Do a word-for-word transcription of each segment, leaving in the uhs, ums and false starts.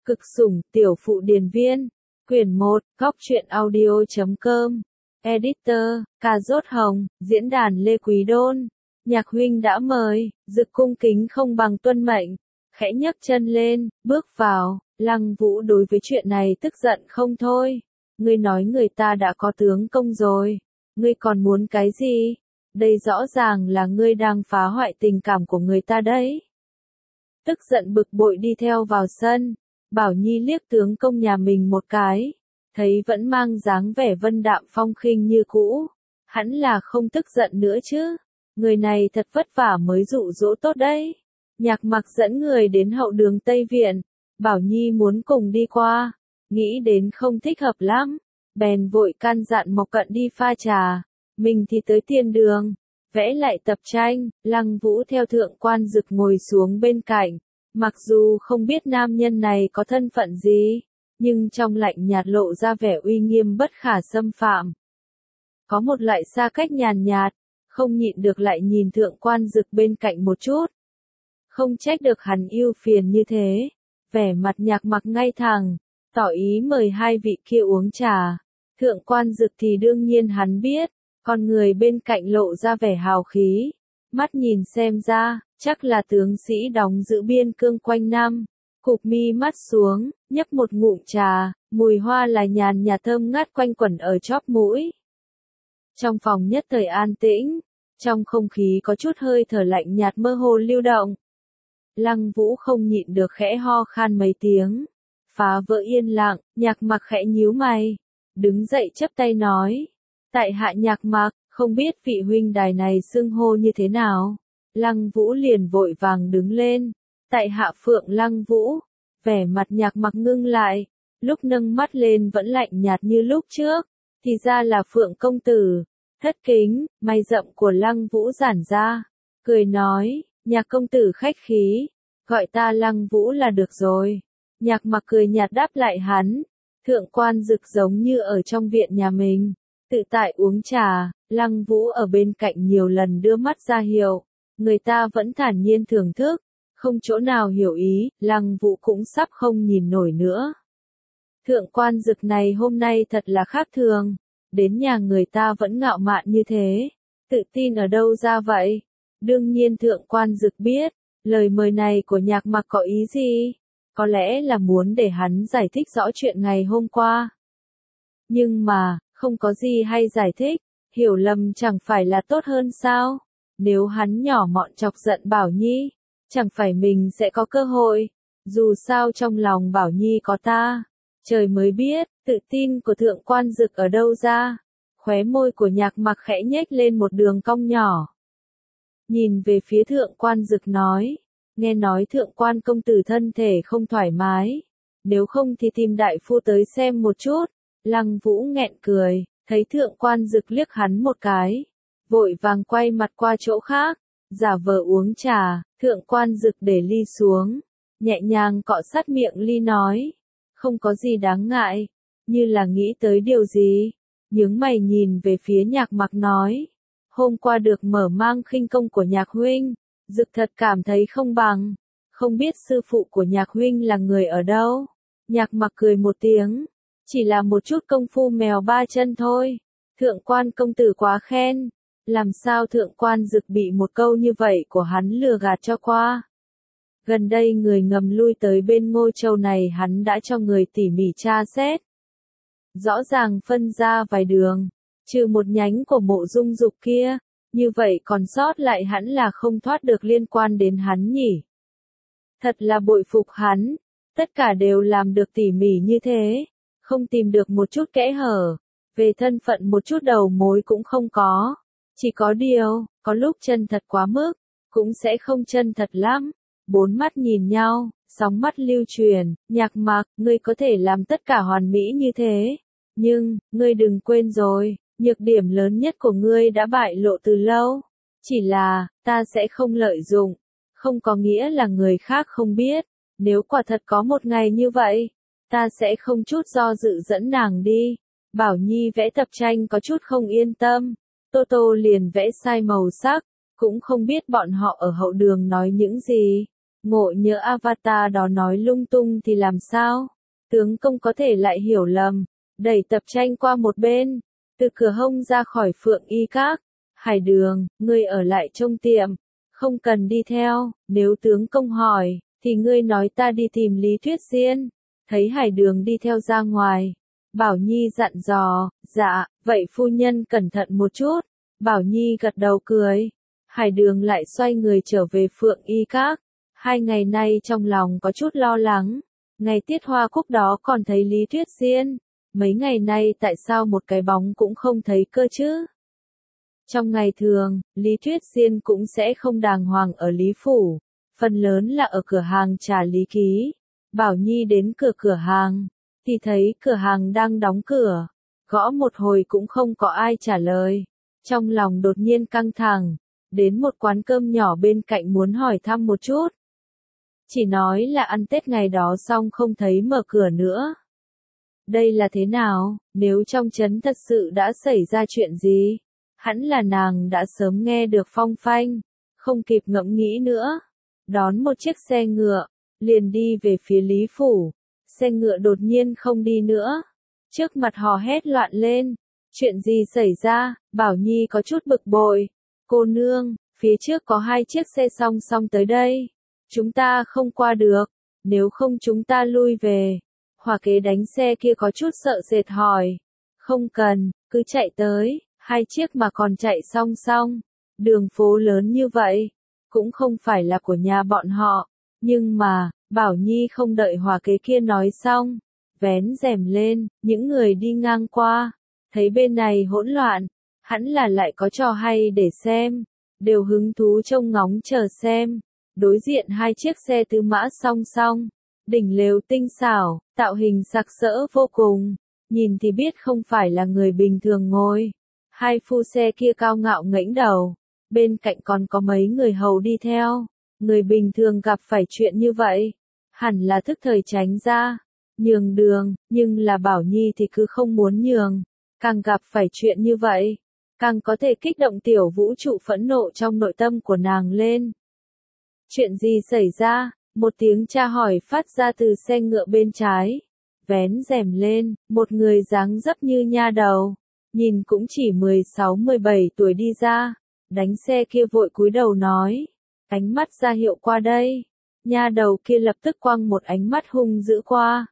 Cực sủng, tiểu phụ điền viên. Quyển một, góc truyện audio.com. Editor, Cà Rốt Hồng, diễn đàn Lê Quý Đôn. Nhạc huynh đã mời, Dực cung kính không bằng tuân mệnh. Khẽ nhấc chân lên, bước vào, Lăng Vũ đối với chuyện này tức giận không thôi. Ngươi nói người ta đã có tướng công rồi. Ngươi còn muốn cái gì? Đây rõ ràng là ngươi đang phá hoại tình cảm của người ta đấy. Tức giận bực bội đi theo vào sân. Bảo Nhi liếc tướng công nhà mình một cái, thấy vẫn mang dáng vẻ vân đạm phong khinh như cũ, hẳn là không tức giận nữa chứ. Người này thật vất vả mới dụ dỗ tốt đấy. Nhạc Mặc dẫn người đến hậu đường Tây Viện, Bảo Nhi muốn cùng đi qua, nghĩ đến không thích hợp lắm, bèn vội can dặn Mộc Cận đi pha trà, mình thì tới tiền đường, vẽ lại tập tranh. Lăng Vũ theo thượng quan Dực ngồi xuống bên cạnh. Mặc dù không biết nam nhân này có thân phận gì, nhưng trong lạnh nhạt lộ ra vẻ uy nghiêm bất khả xâm phạm. Có một loại xa cách nhàn nhạt, không nhịn được lại nhìn thượng quan Dực bên cạnh một chút. Không trách được hắn ưu phiền như thế, vẻ mặt Nhạc Mặc ngay thẳng, tỏ ý mời hai vị kia uống trà. Thượng quan Dực thì đương nhiên hắn biết, con người bên cạnh lộ ra vẻ hào khí. Mắt nhìn xem ra, chắc là tướng sĩ đóng giữ biên cương quanh năm. Cụp mi mắt xuống, nhấp một ngụm trà, mùi hoa là nhàn nhạt thơm ngát quanh quẩn ở chóp mũi. Trong phòng nhất thời an tĩnh, trong không khí có chút hơi thở lạnh nhạt mơ hồ lưu động. Lăng Vũ không nhịn được khẽ ho khan mấy tiếng, phá vỡ yên lặng. Nhạc Mặc khẽ nhíu mày, đứng dậy chắp tay nói: tại hạ Nhạc Mặc, không biết vị huynh đài này xưng hô như thế nào. Lăng Vũ liền vội vàng đứng lên, tại hạ Phượng Lăng Vũ. Vẻ mặt Nhạc Mặc ngưng lại, lúc nâng mắt lên vẫn lạnh nhạt như lúc trước, thì ra là Phượng công tử. Thất kính, mày rậm của Lăng Vũ giãn ra, cười nói: Nhạc công tử khách khí, gọi ta Lăng Vũ là được rồi. Nhạc Mặc cười nhạt đáp lại hắn. Thượng quan Dực giống như ở trong viện nhà mình, tự tại uống trà. Lăng Vũ ở bên cạnh nhiều lần đưa mắt ra hiệu, người ta vẫn thản nhiên thưởng thức, không chỗ nào hiểu ý. Lăng Vũ cũng sắp không nhìn nổi nữa. Thượng quan Dực này hôm nay thật là khác thường, đến nhà người ta vẫn ngạo mạn như thế, tự tin ở đâu ra vậy? Đương nhiên thượng quan Dực biết, lời mời này của Nhạc Mặc có ý gì, có lẽ là muốn để hắn giải thích rõ chuyện ngày hôm qua. Nhưng mà, không có gì hay giải thích, hiểu lầm chẳng phải là tốt hơn sao? Nếu hắn nhỏ mọn chọc giận Bảo Nhi, chẳng phải mình sẽ có cơ hội, dù sao trong lòng Bảo Nhi có ta. Trời mới biết, tự tin của thượng quan Dực ở đâu ra. Khóe môi của Nhạc Mặc khẽ nhếch lên một đường cong nhỏ. Nhìn về phía thượng quan Dực nói: nghe nói thượng quan công tử thân thể không thoải mái, nếu không thì tìm đại phu tới xem một chút. Lăng Vũ nghẹn cười, thấy thượng quan Dực liếc hắn một cái, vội vàng quay mặt qua chỗ khác, giả vờ uống trà. Thượng quan Dực để ly xuống, nhẹ nhàng cọ sát miệng ly nói: không có gì đáng ngại. Như là nghĩ tới điều gì, nhướng mày nhìn về phía Nhạc Mặc nói: hôm qua được mở mang khinh công của Nhạc huynh, Dực thật cảm thấy không bằng. Không biết sư phụ của Nhạc huynh là người ở đâu? Nhạc Mặc cười một tiếng: chỉ là một chút công phu mèo ba chân thôi. Thượng quan công tử quá khen. Làm sao thượng quan Dực bị một câu như vậy của hắn lừa gạt cho qua? Gần đây người ngầm lui tới bên Ngô Châu này hắn đã cho người tỉ mỉ tra xét. Rõ ràng phân ra vài đường, trừ một nhánh của Mộ Dung Dục kia, như vậy còn sót lại hẳn là không thoát được liên quan đến hắn nhỉ. Thật là bội phục hắn, tất cả đều làm được tỉ mỉ như thế, không tìm được một chút kẽ hở, về thân phận một chút đầu mối cũng không có. Chỉ có điều, có lúc chân thật quá mức, cũng sẽ không chân thật lắm. Bốn mắt nhìn nhau, sóng mắt lưu truyền. Nhạc Mặc, ngươi có thể làm tất cả hoàn mỹ như thế, nhưng, ngươi đừng quên rồi, nhược điểm lớn nhất của ngươi đã bại lộ từ lâu. Chỉ là, ta sẽ không lợi dụng, không có nghĩa là người khác không biết. Nếu quả thật có một ngày như vậy, ta sẽ không chút do dự dẫn nàng đi. Bảo Nhi vẽ tập tranh có chút không yên tâm, Tô Tô liền vẽ sai màu sắc, cũng không biết bọn họ ở hậu đường nói những gì. Ngộ nhỡ avatar đó nói lung tung thì làm sao? Tướng công có thể lại hiểu lầm, đẩy tập tranh qua một bên, từ cửa hông ra khỏi Phượng Y Các. Hải Đường, ngươi ở lại trong tiệm, không cần đi theo, nếu tướng công hỏi, thì ngươi nói ta đi tìm Lý Tuyết Diên. Thấy Hải Đường đi theo ra ngoài, Bảo Nhi dặn dò, dạ, vậy phu nhân cẩn thận một chút. Bảo Nhi gật đầu cười. Hải Đường lại xoay người trở về Phượng Y Các. Hai ngày nay trong lòng có chút lo lắng. Ngày tiết hoa cúc đó còn thấy Lý Tuyết Diên. Mấy ngày nay tại sao một cái bóng cũng không thấy cơ chứ? Trong ngày thường, Lý Tuyết Diên cũng sẽ không đàng hoàng ở Lý Phủ. Phần lớn là ở cửa hàng trà Lý Ký. Bảo Nhi đến cửa cửa hàng, thì thấy cửa hàng đang đóng cửa. Gõ một hồi cũng không có ai trả lời. Trong lòng đột nhiên căng thẳng. Đến một quán cơm nhỏ bên cạnh muốn hỏi thăm một chút. Chỉ nói là ăn Tết ngày đó xong không thấy mở cửa nữa. Đây là thế nào, nếu trong trấn thật sự đã xảy ra chuyện gì? Hẳn là nàng đã sớm nghe được phong phanh, không kịp ngẫm nghĩ nữa. Đón một chiếc xe ngựa, liền đi về phía Lý Phủ. Xe ngựa đột nhiên không đi nữa. Trước mặt hò hét loạn lên. Chuyện gì xảy ra? Bảo Nhi có chút bực bội. Cô nương, phía trước có hai chiếc xe song song tới đây. Chúng ta không qua được. Nếu không chúng ta lui về. Hòa kế đánh xe kia có chút sợ sệt hỏi. Không cần, cứ chạy tới. Hai chiếc mà còn chạy song song. Đường phố lớn như vậy. Cũng không phải là của nhà bọn họ. Nhưng mà, Bảo Nhi không đợi hòa kế kia nói xong. Vén rèm lên, những người đi ngang qua. Thấy bên này hỗn loạn. Hẳn là lại có trò hay để xem. Đều hứng thú trông ngóng chờ xem. Đối diện hai chiếc xe tứ mã song song. Đỉnh lều tinh xảo, tạo hình sặc sỡ vô cùng. Nhìn thì biết không phải là người bình thường ngồi. Hai phu xe kia cao ngạo ngẩng đầu. Bên cạnh còn có mấy người hầu đi theo. Người bình thường gặp phải chuyện như vậy. Hẳn là thức thời tránh ra. Nhường đường, nhưng là Bảo Nhi thì cứ không muốn nhường. Càng gặp phải chuyện như vậy. Càng có thể kích động tiểu vũ trụ phẫn nộ trong nội tâm của nàng lên. Chuyện gì xảy ra? Một tiếng tra hỏi phát ra từ xe ngựa bên trái. Vén rèm lên, một người dáng dấp như nha đầu. Nhìn cũng chỉ mười sáu mười bảy tuổi đi ra. Đánh xe kia vội cúi đầu nói. Ánh mắt ra hiệu qua đây. Nha đầu kia lập tức quăng một ánh mắt hung dữ qua.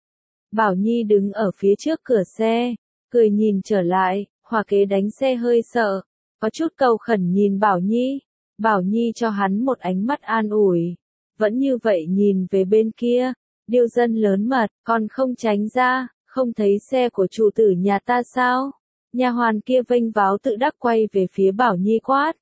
Bảo Nhi đứng ở phía trước cửa xe. Cười nhìn trở lại, hòa kế đánh xe hơi sợ. Có chút cầu khẩn nhìn Bảo Nhi. Bảo Nhi cho hắn một ánh mắt an ủi. Vẫn như vậy nhìn về bên kia. Điêu dân lớn mật, còn không tránh ra. Không thấy xe của chủ tử nhà ta sao? Nha hoàn kia vênh váo tự đắc quay về phía Bảo Nhi quát.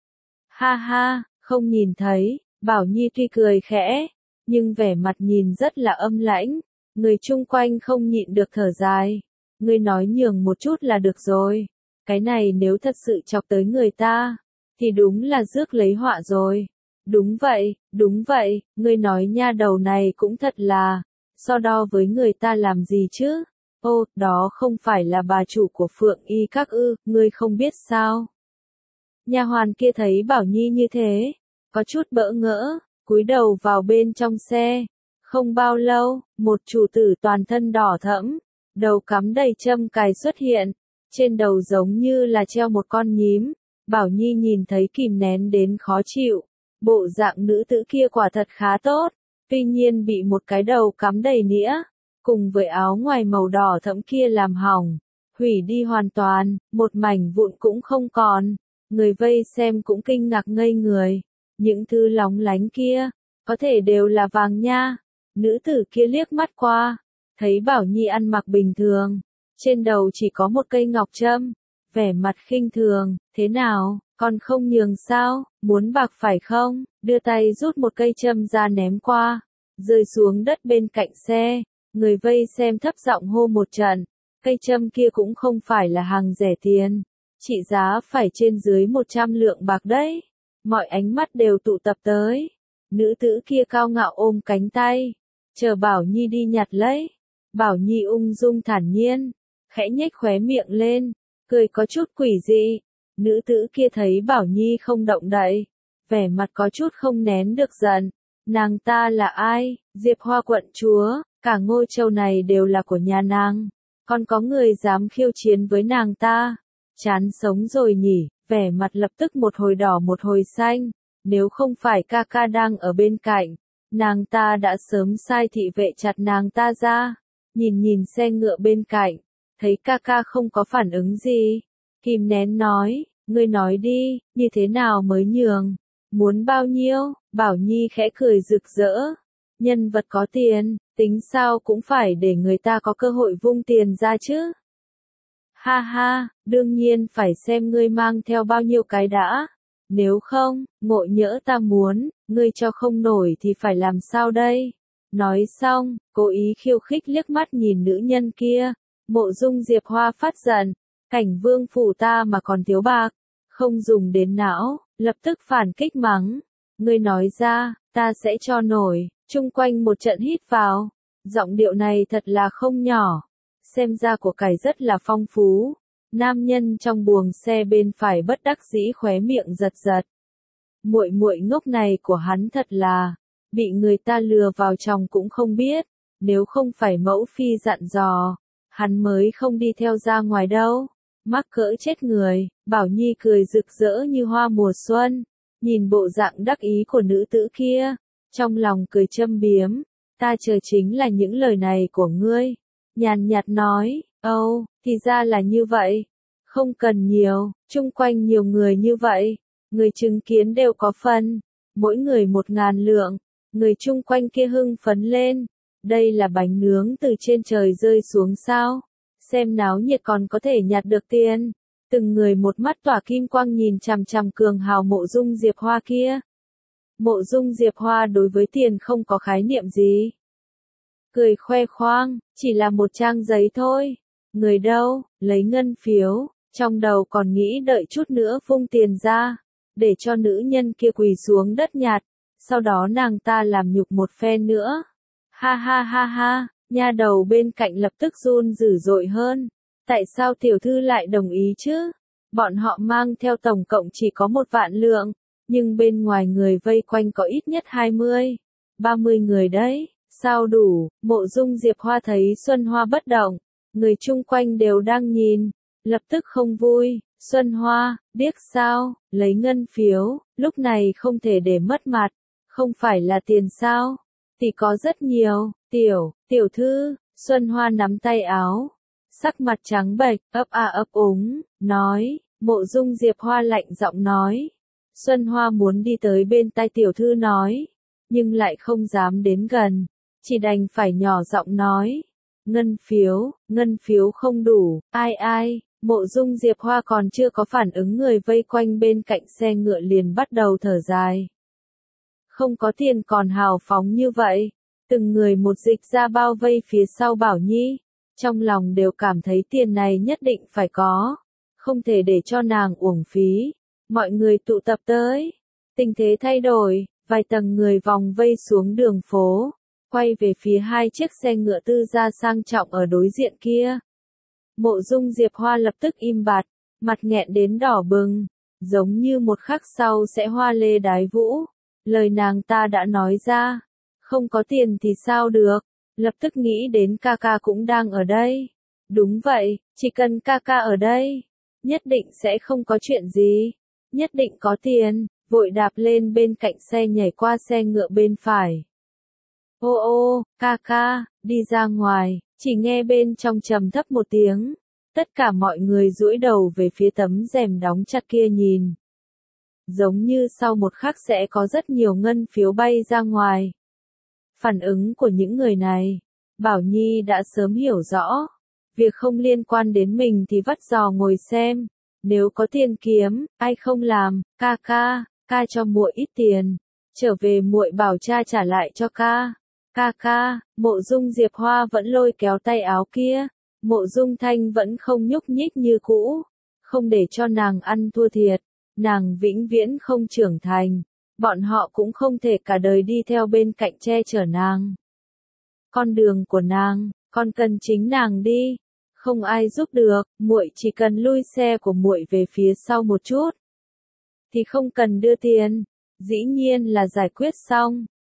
Ha ha, không nhìn thấy. Bảo Nhi tuy cười khẽ, nhưng vẻ mặt nhìn rất là âm lãnh. Người chung quanh không nhịn được thở dài. Ngươi nói nhường một chút là được rồi. Cái này nếu thật sự chọc tới người ta, thì đúng là rước lấy họa rồi. Đúng vậy, đúng vậy, ngươi nói nha đầu này cũng thật là, so đo với người ta làm gì chứ? Ô, đó không phải là bà chủ của Phượng Y Các ư, ngươi không biết sao? Nha hoàn kia thấy Bảo Nhi như thế, có chút bỡ ngỡ, cúi đầu vào bên trong xe. Không bao lâu, một chủ tử toàn thân đỏ thẫm, đầu cắm đầy châm cài xuất hiện, trên đầu giống như là treo một con nhím. Bảo Nhi nhìn thấy kìm nén đến khó chịu, bộ dạng nữ tử kia quả thật khá tốt, tuy nhiên bị một cái đầu cắm đầy nĩa, cùng với áo ngoài màu đỏ thẫm kia làm hỏng, hủy đi hoàn toàn, một mảnh vụn cũng không còn. Người vây xem cũng kinh ngạc ngây người, những thứ lóng lánh kia, có thể đều là vàng nha. Nữ tử kia liếc mắt qua, thấy Bảo Nhi ăn mặc bình thường, trên đầu chỉ có một cây ngọc trâm, vẻ mặt khinh thường. Thế nào, còn không nhường sao, muốn bạc phải không? Đưa tay rút một cây trâm ra ném qua, rơi xuống đất bên cạnh xe. Người vây xem thấp giọng hô một trận, cây trâm kia cũng không phải là hàng rẻ tiền, trị giá phải trên dưới một trăm lượng bạc đấy. Mọi ánh mắt đều tụ tập tới. Nữ tử kia cao ngạo ôm cánh tay, chờ Bảo Nhi đi nhặt lấy. Bảo Nhi ung dung thản nhiên, khẽ nhếch khóe miệng lên, cười có chút quỷ dị. Nữ tử kia thấy Bảo Nhi không động đậy, vẻ mặt có chút không nén được giận, Nàng ta là ai? Diệp Hoa quận chúa, cả Ngô Châu này đều là của nhà nàng. Còn có người dám khiêu chiến với nàng ta? Chán sống rồi nhỉ, vẻ mặt lập tức một hồi đỏ một hồi xanh. Nếu không phải ca ca đang ở bên cạnh, nàng ta đã sớm sai thị vệ chặt nàng ta ra. Nhìn nhìn xe ngựa bên cạnh, thấy ca ca không có phản ứng gì. Kìm nén nói, ngươi nói đi, như thế nào mới nhường? Muốn bao nhiêu? Bảo Nhi khẽ cười rực rỡ. Nhân vật có tiền, tính sao cũng phải để người ta có cơ hội vung tiền ra chứ. Ha ha, đương nhiên phải xem ngươi mang theo bao nhiêu cái đã. Nếu không, ngộ nhỡ ta muốn, ngươi cho không nổi thì phải làm sao đây? Nói xong, cố ý khiêu khích liếc mắt nhìn nữ nhân kia. Mộ Dung Diệp Hoa phát giận, cảnh vương phủ ta mà còn thiếu bạc, không dùng đến não, lập tức phản kích mắng. Ngươi nói ra, ta sẽ cho nổi. Chung quanh một trận hít vào, giọng điệu này thật là không nhỏ, xem ra của cải rất là phong phú. Nam nhân trong buồng xe bên phải bất đắc dĩ khóe miệng giật giật. Muội muội ngốc này của hắn thật là, bị người ta lừa vào chồng cũng không biết, nếu không phải mẫu phi dặn dò, hắn mới không đi theo ra ngoài đâu. Mắc cỡ chết người, Bảo Nhi cười rực rỡ như hoa mùa xuân, nhìn bộ dạng đắc ý của nữ tử kia. Trong lòng cười châm biếm, ta chờ chính là những lời này của ngươi. Nhàn nhạt nói, âu, thì ra là như vậy. Không cần nhiều, chung quanh nhiều người như vậy. Người chứng kiến đều có phần, mỗi người một ngàn lượng. Người chung quanh kia hưng phấn lên. Đây là bánh nướng từ trên trời rơi xuống sao? Xem náo nhiệt còn có thể nhặt được tiền. Từng người một mắt tỏa kim quang nhìn chằm chằm cường hào Mộ Dung Diệp Hoa kia. Mộ Dung Diệp Hoa đối với tiền không có khái niệm gì. Cười khoe khoang, chỉ là một trang giấy thôi. Người đâu, lấy ngân phiếu, trong đầu còn nghĩ đợi chút nữa vung tiền ra, để cho nữ nhân kia quỳ xuống đất nhặt, sau đó nàng ta làm nhục một phen nữa. Ha ha ha ha, nha đầu bên cạnh lập tức run dữ dội hơn. Tại sao tiểu thư lại đồng ý chứ? Bọn họ mang theo tổng cộng chỉ có một vạn lượng. Nhưng bên ngoài người vây quanh có ít nhất hai mươi, ba mươi người đấy, sao đủ? Mộ Dung Diệp Hoa thấy Xuân Hoa bất động, người chung quanh đều đang nhìn, lập tức không vui. Xuân Hoa, điếc sao, lấy ngân phiếu, lúc này không thể để mất mặt, không phải là tiền sao? Thì có rất nhiều, tiểu, tiểu thư, Xuân Hoa nắm tay áo, sắc mặt trắng bệch, ấp a ấp úng, nói, Mộ Dung Diệp Hoa lạnh giọng nói. Xuân Hoa muốn đi tới bên tai tiểu thư nói, nhưng lại không dám đến gần, chỉ đành phải nhỏ giọng nói, ngân phiếu, ngân phiếu không đủ, ai ai, Mộ Dung Diệp Hoa còn chưa có phản ứng người vây quanh bên cạnh xe ngựa liền bắt đầu thở dài. Không có tiền còn hào phóng như vậy, từng người một dịch ra bao vây phía sau Bảo Nhi, trong lòng đều cảm thấy tiền này nhất định phải có, không thể để cho nàng uổng phí. Mọi người tụ tập tới, tình thế thay đổi, vài tầng người vòng vây xuống đường phố, quay về phía hai chiếc xe ngựa tư gia sang trọng ở đối diện kia. Mộ Dung Diệp Hoa lập tức im bặt, mặt nghẹn đến đỏ bừng, giống như một khắc sau sẽ hoa lê đái vũ. Lời nàng ta đã nói ra, không có tiền thì sao được, lập tức nghĩ đến ca ca cũng đang ở đây. Đúng vậy, chỉ cần ca ca ở đây, nhất định sẽ không có chuyện gì. Nhất định có tiền, vội đạp lên bên cạnh xe nhảy qua xe ngựa bên phải. Ô ô, ca ca, đi ra ngoài, chỉ nghe bên trong trầm thấp một tiếng. Tất cả mọi người duỗi đầu về phía tấm rèm đóng chặt kia nhìn. Giống như sau một khắc sẽ có rất nhiều ngân phiếu bay ra ngoài. Phản ứng của những người này, Bảo Nhi đã sớm hiểu rõ. Việc không liên quan đến mình thì vắt giò ngồi xem. Nếu có tiền kiếm, ai không làm? Ca ca, ca cho muội ít tiền, trở về muội bảo cha trả lại cho ca. Ca ca, Mộ Dung Diệp Hoa vẫn lôi kéo tay áo kia, Mộ Dung Thanh vẫn không nhúc nhích như cũ, không để cho nàng ăn thua thiệt, nàng vĩnh viễn không trưởng thành, bọn họ cũng không thể cả đời đi theo bên cạnh che chở nàng. Con đường của nàng, còn cần chính nàng đi. Không ai giúp được, muội chỉ cần lui xe của muội về phía sau một chút, thì không cần đưa tiền, dĩ nhiên là giải quyết xong.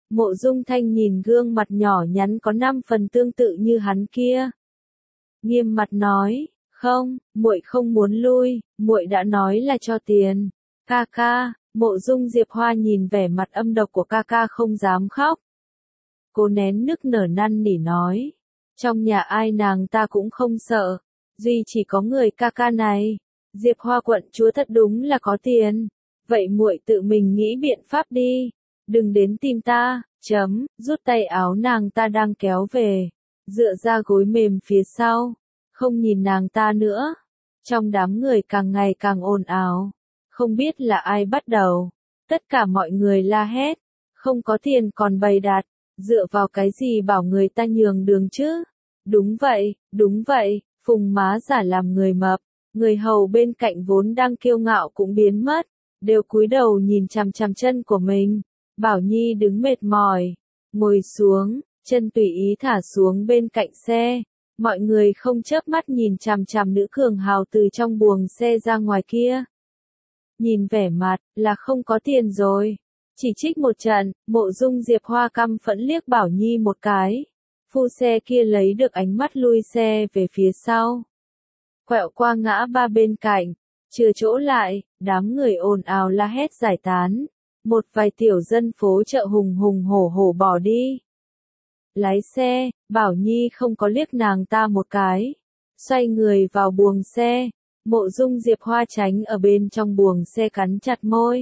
Mộ Dung Thanh nhìn gương mặt nhỏ nhắn có năm phần tương tự như hắn kia. Nghiêm mặt nói, không, muội không muốn lui, muội đã nói là cho tiền. Ca ca, Mộ Dung Diệp Hoa nhìn vẻ mặt âm độc của ca ca không dám khóc. Cô nén nức nở năn nỉ nói, trong nhà ai nàng ta cũng không sợ, duy chỉ có người ca ca này. Diệp Hoa quận chúa thật đúng là có tiền, vậy muội tự mình nghĩ biện pháp đi, đừng đến tìm ta. Chấm, rút tay áo nàng ta đang kéo về, dựa ra gối mềm phía sau, không nhìn nàng ta nữa. Trong đám người càng ngày càng ồn ào, không biết là ai bắt đầu, tất cả mọi người la hét, không có tiền còn bày đặt, dựa vào cái gì bảo người ta nhường đường chứ? Đúng vậy, đúng vậy, Phùng má giả làm người mập, người hầu bên cạnh vốn đang kiêu ngạo cũng biến mất, đều cúi đầu nhìn chằm chằm chân của mình. Bảo Nhi đứng mệt mỏi, ngồi xuống, chân tùy ý thả xuống bên cạnh xe. Mọi người không chớp mắt nhìn chằm chằm nữ cường hào từ trong buồng xe ra ngoài kia. Nhìn vẻ mặt, là không có tiền rồi. Chỉ trích một trận, Mộ Dung Diệp Hoa căm phẫn liếc Bảo Nhi một cái. Phu xe kia lấy được ánh mắt lui xe về phía sau. Quẹo qua ngã ba bên cạnh, chừa chỗ lại, đám người ồn ào la hét giải tán. Một vài tiểu dân phố chợ hùng hùng hổ hổ bỏ đi. Lái xe, Bảo Nhi không có liếc nàng ta một cái. Xoay người vào buồng xe, Mộ Dung Diệp Hoa tránh ở bên trong buồng xe cắn chặt môi.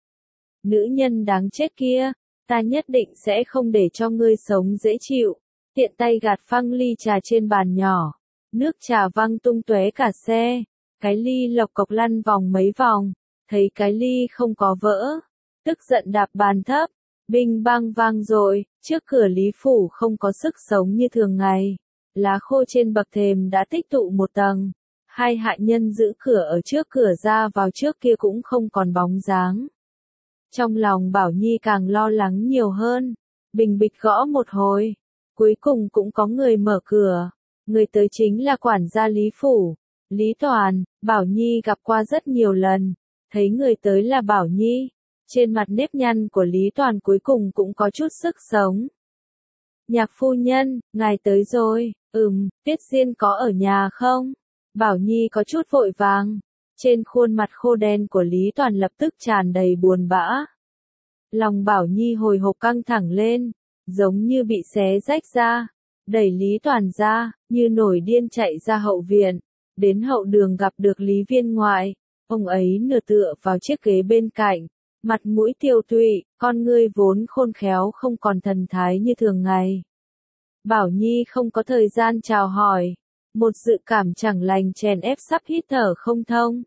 Nữ nhân đáng chết kia, ta nhất định sẽ không để cho ngươi sống dễ chịu. Tiện tay gạt phăng ly trà trên bàn nhỏ. Nước trà văng tung tóe cả xe. Cái ly lộc cộc lăn vòng mấy vòng. Thấy cái ly không có vỡ. Tức giận đạp bàn thấp, binh bang vang rồi, trước cửa Lý Phủ không có sức sống như thường ngày. Lá khô trên bậc thềm đã tích tụ một tầng. Hai hạ nhân giữ cửa ở trước cửa ra vào trước kia cũng không còn bóng dáng. Trong lòng Bảo Nhi càng lo lắng nhiều hơn. Bình bịch gõ một hồi. Cuối cùng cũng có người mở cửa. Người tới chính là quản gia Lý Phủ. Lý Toàn, Bảo Nhi gặp qua rất nhiều lần. Thấy người tới là Bảo Nhi. Trên mặt nếp nhăn của Lý Toàn cuối cùng cũng có chút sức sống. Nhạc phu nhân, ngài tới rồi, ừm, Tiết Diên có ở nhà không? Bảo Nhi có chút vội vàng. Trên khuôn mặt khô đen của Lý Toàn lập tức tràn đầy buồn bã. Lòng Bảo Nhi hồi hộp căng thẳng lên, giống như bị xé rách ra. Đẩy Lý Toàn ra, như nổi điên chạy ra hậu viện. Đến hậu đường gặp được Lý Viên Ngoại. Ông ấy nửa tựa vào chiếc ghế bên cạnh. Mặt mũi tiêu tụy, con ngươi vốn khôn khéo không còn thần thái như thường ngày. Bảo Nhi không có thời gian chào hỏi. Một dự cảm chẳng lành chèn ép sắp hít thở không thông.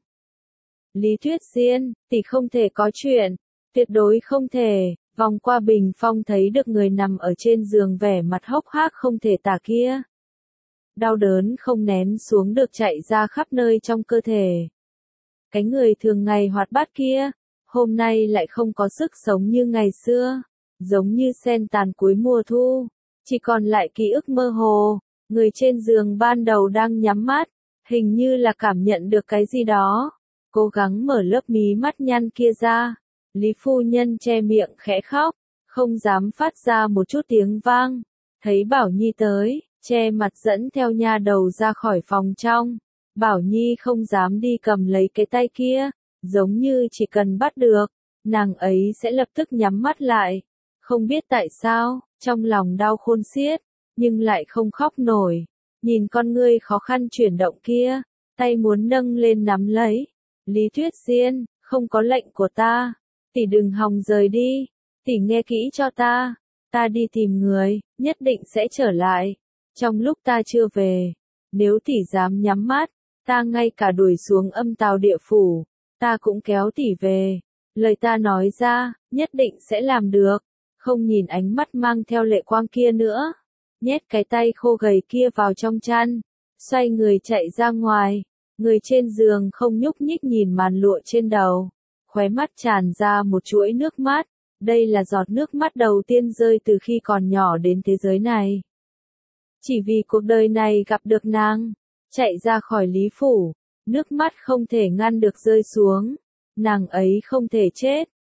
Lý Tuyết Diên, tỷ không thể có chuyện. Tuyệt đối không thể. Vòng qua bình phong thấy được người nằm ở trên giường vẻ mặt hốc hác không thể tả kia. Đau đớn không nén xuống được chạy ra khắp nơi trong cơ thể. Cái người thường ngày hoạt bát kia. Hôm nay lại không có sức sống như ngày xưa, giống như sen tàn cuối mùa thu, chỉ còn lại ký ức mơ hồ. Người trên giường ban đầu đang nhắm mắt, hình như là cảm nhận được cái gì đó, cố gắng mở lớp mí mắt nhăn kia ra. Lý phu nhân che miệng khẽ khóc, không dám phát ra một chút tiếng vang. Thấy Bảo Nhi tới, che mặt dẫn theo nha đầu ra khỏi phòng trong. Bảo Nhi không dám đi cầm lấy cái tay kia. Giống như chỉ cần bắt được, nàng ấy sẽ lập tức nhắm mắt lại. Không biết tại sao, trong lòng đau khôn xiết, nhưng lại không khóc nổi. Nhìn con ngươi khó khăn chuyển động kia, tay muốn nâng lên nắm lấy. Lý Tuyết Diên, không có lệnh của ta, tỷ đừng hòng rời đi, tỷ nghe kỹ cho ta. Ta đi tìm người, nhất định sẽ trở lại. Trong lúc ta chưa về, nếu tỷ dám nhắm mắt, ta ngay cả đuổi xuống âm tào địa phủ. Ta cũng kéo tỷ về. Lời ta nói ra, nhất định sẽ làm được. Không nhìn ánh mắt mang theo lệ quang kia nữa. Nhét cái tay khô gầy kia vào trong chăn. Xoay người chạy ra ngoài. Người trên giường không nhúc nhích nhìn màn lụa trên đầu. Khóe mắt tràn ra một chuỗi nước mắt. Đây là giọt nước mắt đầu tiên rơi từ khi còn nhỏ đến thế giới này. Chỉ vì cuộc đời này gặp được nàng. Chạy ra khỏi Lý Phủ. Nước mắt không thể ngăn được rơi xuống. Nàng ấy không thể chết.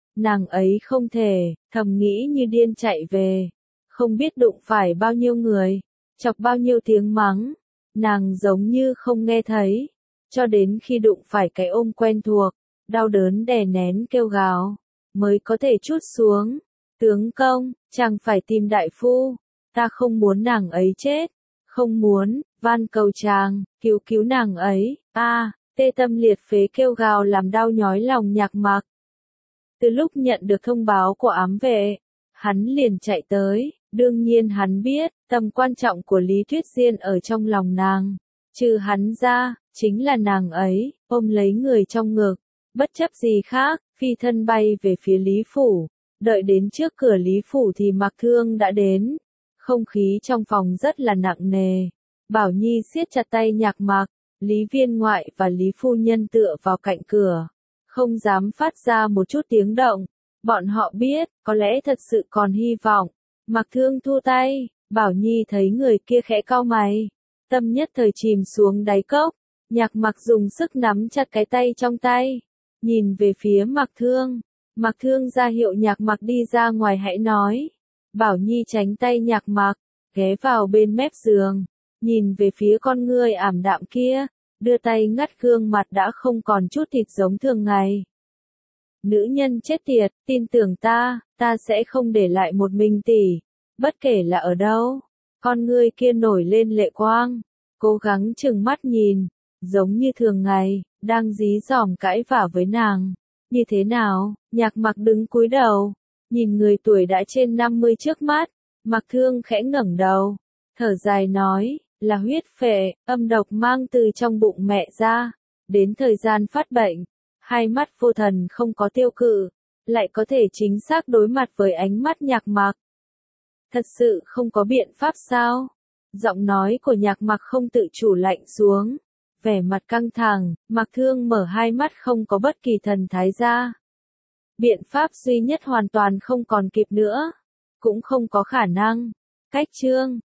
nàng ấy không thể, thầm nghĩ như điên chạy về. Không biết đụng phải bao nhiêu người, chọc bao nhiêu tiếng mắng, nàng giống như không nghe thấy. Cho đến khi đụng phải cái ôm quen thuộc, đau đớn đè nén kêu gào, mới có thể trút xuống. Tướng công, chàng phải tìm đại phu, ta không muốn nàng ấy chết, không muốn, van cầu chàng, cứu cứu nàng ấy, a, tê tâm liệt phế kêu gào làm đau nhói lòng Nhạc Mặc. Từ lúc nhận được thông báo của ám vệ, hắn liền chạy tới, đương nhiên hắn biết, tầm quan trọng của Lý Tuyết Diên ở trong lòng nàng, trừ hắn ra, chính là nàng ấy, ôm lấy người trong ngực, bất chấp gì khác, phi thân bay về phía Lý Phủ. Đợi đến trước cửa Lý Phủ thì Mạc Thương đã đến. Không khí trong phòng rất là nặng nề. Bảo Nhi siết chặt tay Nhạc Mặc, Lý Viên Ngoại và Lý Phu Nhân tựa vào cạnh cửa, không dám phát ra một chút tiếng động. Bọn họ biết, có lẽ thật sự còn hy vọng. Mạc Thương thu tay, Bảo Nhi thấy người kia khẽ cau mày, tâm nhất thời chìm xuống đáy cốc. Nhạc Mặc dùng sức nắm chặt cái tay trong tay, nhìn về phía Mạc Thương. Mạc Thương ra hiệu Nhạc Mặc đi ra ngoài hãy nói. Bảo Nhi tránh tay Nhạc Mặc, ghé vào bên mép giường, nhìn về phía con ngươi ảm đạm kia, đưa tay ngắt gương mặt đã không còn chút thịt giống thường ngày. Nữ nhân chết tiệt, tin tưởng ta, ta sẽ không để lại một mình tỷ, bất kể là ở đâu. Con ngươi kia nổi lên lệ quang, cố gắng chừng mắt nhìn, giống như thường ngày, đang dí dỏm cãi vả với nàng. Như thế nào? Nhạc Mặc đứng cúi đầu, nhìn người tuổi đã trên năm mươi trước mắt. Mạc Thương khẽ ngẩng đầu, thở dài nói, là huyết phệ, âm độc mang từ trong bụng mẹ ra. Đến thời gian phát bệnh, hai mắt vô thần không có tiêu cự, lại có thể chính xác đối mặt với ánh mắt Nhạc Mặc. Thật sự không có biện pháp sao? Giọng nói của Nhạc Mặc không tự chủ lạnh xuống. Vẻ mặt căng thẳng, Mạc Thương mở hai mắt không có bất kỳ thần thái ra. Biện pháp duy nhất hoàn toàn không còn kịp nữa. Cũng không có khả năng. Cách chương